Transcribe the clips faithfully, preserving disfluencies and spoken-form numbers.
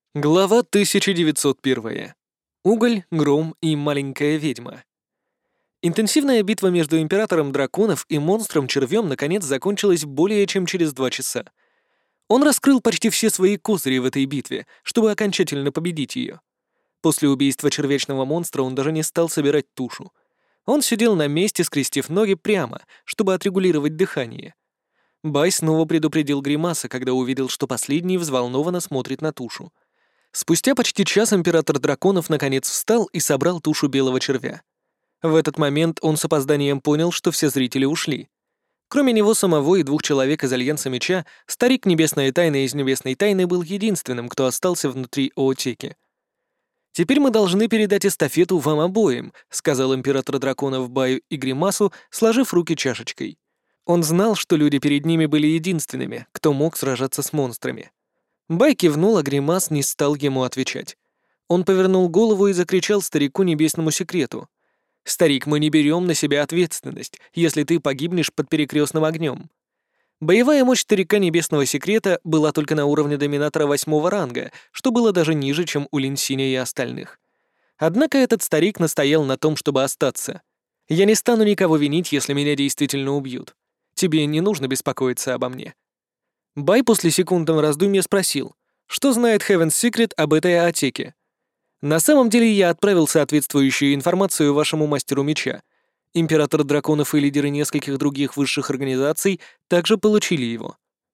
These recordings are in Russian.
Глава тысяча девятьсот один. Уголь, гром и маленькая ведьма. Интенсивная битва между Императором Драконов и монстром-червем наконец закончилась более чем через два часа. Он раскрыл почти все свои козыри в этой битве, чтобы окончательно победить ее. После убийства червячного монстра он даже не стал собирать тушу. Он сидел на месте, скрестив ноги прямо, чтобы отрегулировать дыхание. Бай снова предупредил Гримаса, когда увидел, что последний взволнованно смотрит на тушу. Спустя почти час Император Драконов наконец встал и собрал тушу белого червя. В этот момент он с опозданием понял, что все зрители ушли. Кроме него самого и двух человек из Альянса Меча, старик Небесная Тайна из Небесной Тайны был единственным, кто остался внутри Оотеки. «Теперь мы должны передать эстафету вам обоим», — сказал Император Драконов Баю и Гримасу, сложив руки чашечкой. Он знал, что люди перед ними были единственными, кто мог сражаться с монстрами. Бай кивнул, а Гримас не стал ему отвечать. Он повернул голову и закричал старику Небесному Секрету. «Старик, мы не берем на себя ответственность, если ты погибнешь под перекрестным огнем». Боевая мощь старика Небесного Секрета была только на уровне доминатора восьмого ранга, что было даже ниже, чем у Линсиня и остальных. Однако этот старик настоял на том, чтобы остаться. «Я не стану никого винить, если меня действительно убьют. Тебе не нужно беспокоиться обо мне». Бай после секундного раздумья спросил, что знает Heaven's Secret об этой Оотеке. «На самом деле я отправил соответствующую информацию вашему мастеру меча. Император Драконов и лидеры нескольких других высших организаций также получили его.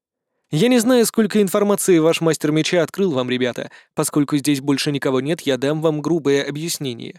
Я не знаю, сколько информации ваш мастер меча открыл вам, ребята. Поскольку здесь больше никого нет, я дам вам грубое объяснение».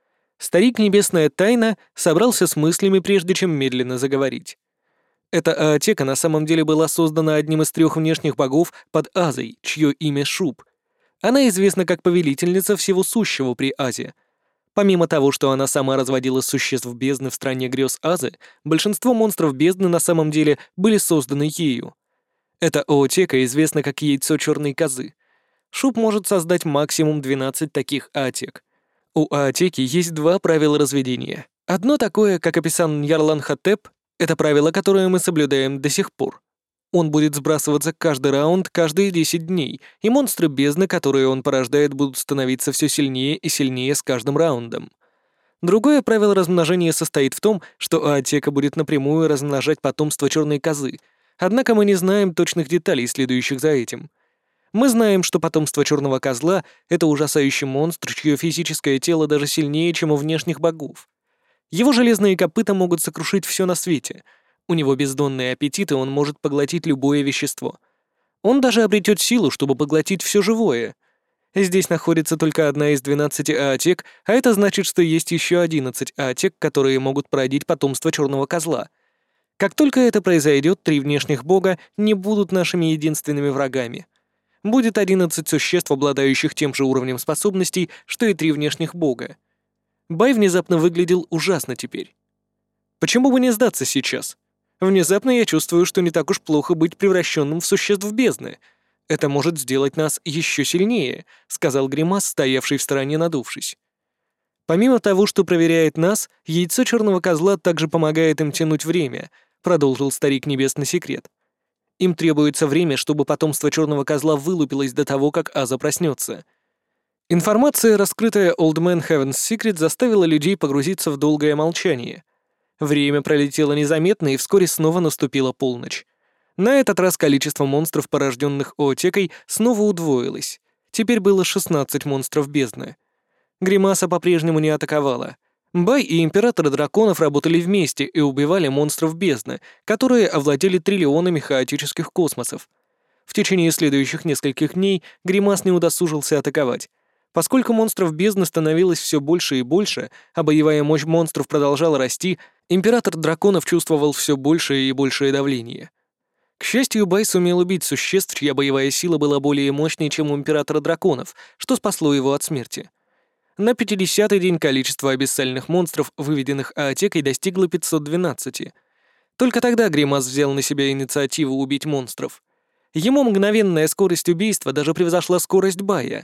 Старик Небесная Тайна собрался с мыслями, прежде чем медленно заговорить. Эта Оотека на самом деле была создана одним из трех внешних богов под Азой, чье имя Шуб. Она известна как повелительница всего сущего при Азе. Помимо того, что она сама разводила существ бездны в стране грез Азы, большинство монстров бездны на самом деле были созданы ею. Эта Оотека известна как яйцо черной козы. Шуб может создать максимум двенадцать таких Оотек. У Оотеки есть два правила разведения. Одно такое, как описан Ньярлан-Хотеп, это правило, которое мы соблюдаем до сих пор. Он будет сбрасываться каждый раунд каждые десять дней, и монстры бездны, которые он порождает, будут становиться все сильнее и сильнее с каждым раундом. Другое правило размножения состоит в том, что Оотека будет напрямую размножать потомство черной козы, однако мы не знаем точных деталей, следующих за этим. Мы знаем, что потомство черного козла — это ужасающий монстр, чье физическое тело даже сильнее, чем у внешних богов. Его железные копыта могут сокрушить все на свете. У него бездонный аппетит, и он может поглотить любое вещество. Он даже обретет силу, чтобы поглотить все живое. Здесь находится только одна из двенадцати Оотек, а это значит, что есть еще одиннадцать Оотек, которые могут породить потомство черного козла. Как только это произойдет, три внешних бога не будут нашими единственными врагами. Будет одиннадцать существ, обладающих тем же уровнем способностей, что и три внешних бога. Бай внезапно выглядел ужасно теперь. Почему бы не сдаться сейчас? Внезапно я чувствую, что не так уж плохо быть превращенным в существ бездны. Это может сделать нас еще сильнее, сказал Гримас, стоявший в стороне, надувшись. Помимо того, что проверяет нас, яйцо черного козла также помогает им тянуть время, продолжил старик Небесный Секрет. Им требуется время, чтобы потомство черного козла вылупилось до того, как Аза проснется. Информация, раскрытая Old Man Heaven's Secret, заставила людей погрузиться в долгое молчание. Время пролетело незаметно, и вскоре снова наступила полночь. На этот раз количество монстров, порожденных Оотекой, снова удвоилось. Теперь было шестнадцать монстров бездны. Гримаса по-прежнему не атаковала. Бай и Император Драконов работали вместе и убивали монстров бездны, которые овладели триллионами хаотических космосов. В течение следующих нескольких дней Гримас не удосужился атаковать. Поскольку монстров бездны становилось все больше и больше, а боевая мощь монстров продолжала расти, Император Драконов чувствовал все большее и большее давление. К счастью, Бай сумел убить существ, чья боевая сила была более мощной, чем у Императора Драконов, что спасло его от смерти. На пятидесятый день количество абиссальных монстров, выведенных Оотекой, достигло пятьсот двенадцати. Только тогда Гримас взял на себя инициативу убить монстров. Ему мгновенная скорость убийства даже превзошла скорость Бая.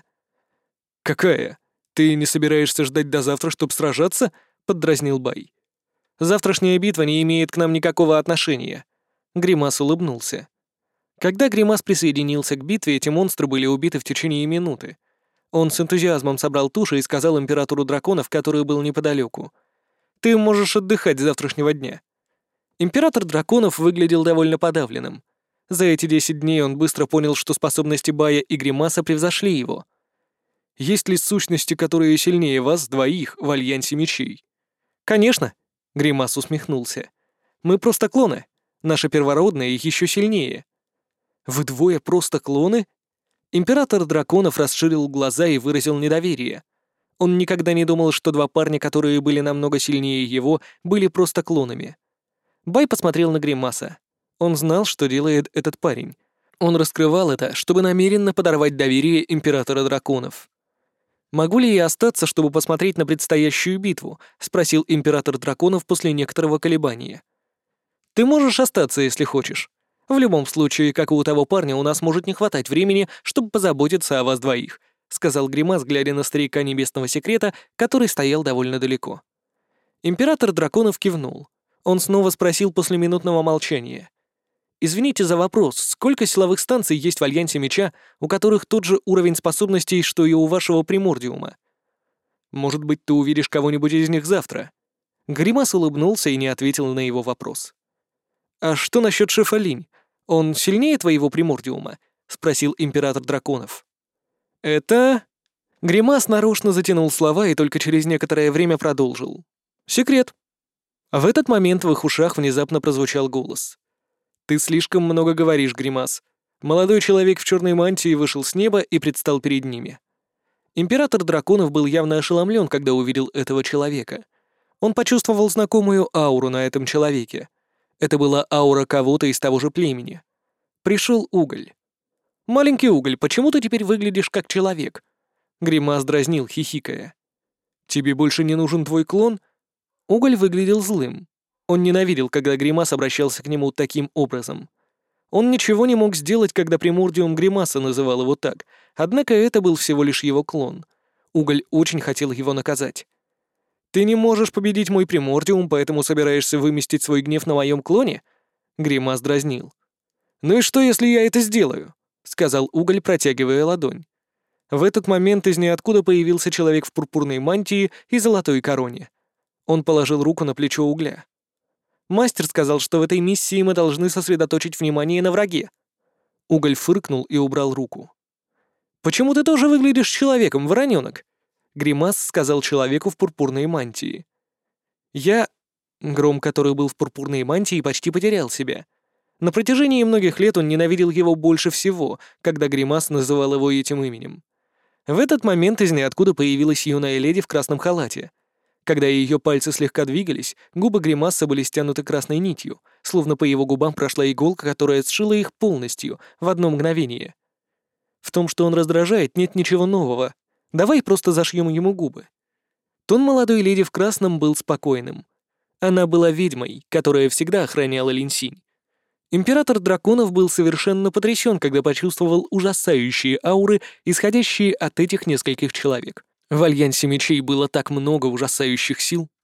«Какая? Ты не собираешься ждать до завтра, чтобы сражаться?» — поддразнил Бай. «Завтрашняя битва не имеет к нам никакого отношения». Гримас улыбнулся. Когда Гримас присоединился к битве, эти монстры были убиты в течение минуты. Он с энтузиазмом собрал туши и сказал императору драконов, который был неподалеку: «Ты можешь отдыхать с завтрашнего дня». Император драконов выглядел довольно подавленным. За эти десять дней он быстро понял, что способности Бая и Гримаса превзошли его. «Есть ли сущности, которые сильнее вас двоих в Альянсе Мечей?» «Конечно», — Гримас усмехнулся. «Мы просто клоны. Наши первородные еще сильнее». «Вы двое просто клоны?» Император драконов расширил глаза и выразил недоверие. Он никогда не думал, что два парня, которые были намного сильнее его, были просто клонами. Бай посмотрел на Гримаса. Он знал, что делает этот парень. Он раскрывал это, чтобы намеренно подорвать доверие императора драконов. «Могу ли я остаться, чтобы посмотреть на предстоящую битву?» — спросил император драконов после некоторого колебания. «Ты можешь остаться, если хочешь. В любом случае, как и у того парня, у нас может не хватать времени, чтобы позаботиться о вас двоих», — сказал Гримас, глядя на старика Небесного Секрета, который стоял довольно далеко. Император драконов кивнул. Он снова спросил после минутного молчания: «Извините за вопрос, сколько силовых станций есть в Альянсе Меча, у которых тот же уровень способностей, что и у вашего Примордиума? Может быть, ты увидишь кого-нибудь из них завтра?» Гримас улыбнулся и не ответил на его вопрос. «А что насчет шефа Линь? Он сильнее твоего Примордиума?» — спросил император драконов. «Это...» Гримас нарочно затянул слова и только через некоторое время продолжил. «Секрет». В этот момент в их ушах внезапно прозвучал голос. «Ты слишком много говоришь, Гримас». Молодой человек в черной мантии вышел с неба и предстал перед ними. Император драконов был явно ошеломлен, когда увидел этого человека. Он почувствовал знакомую ауру на этом человеке. Это была аура кого-то из того же племени. Пришел Уголь. «Маленький Уголь, почему ты теперь выглядишь как человек?» Гримас дразнил, хихикая. «Тебе больше не нужен твой клон?» Уголь выглядел злым. Он ненавидел, когда Гримас обращался к нему таким образом. Он ничего не мог сделать, когда Примордиум Гримаса называл его так, однако это был всего лишь его клон. Уголь очень хотел его наказать. «Ты не можешь победить мой Примордиум, поэтому собираешься выместить свой гнев на моем клоне?» Гримас дразнил. «Ну и что, если я это сделаю?» — сказал Уголь, протягивая ладонь. В этот момент из ниоткуда появился человек в пурпурной мантии и золотой короне. Он положил руку на плечо Угля. «Мастер сказал, что в этой миссии мы должны сосредоточить внимание на враге». Уголь фыркнул и убрал руку. «Почему ты тоже выглядишь человеком, вороненок?» Гримас сказал человеку в пурпурной мантии. «Я...» Гром, который был в пурпурной мантии, почти потерял себя. На протяжении многих лет он ненавидел его больше всего, когда Гримас называл его этим именем. В этот момент из ниоткуда появилась юная леди в красном халате. Когда ее пальцы слегка двигались, губы Гримаса были стянуты красной нитью, словно по его губам прошла иголка, которая сшила их полностью, в одно мгновение. В том, что он раздражает, нет ничего нового. Давай просто зашьем ему губы. Тон молодой леди в красном был спокойным. Она была ведьмой, которая всегда охраняла Линсинь. Император драконов был совершенно потрясен, когда почувствовал ужасающие ауры, исходящие от этих нескольких человек. В Альянсе Мечей было так много ужасающих сил.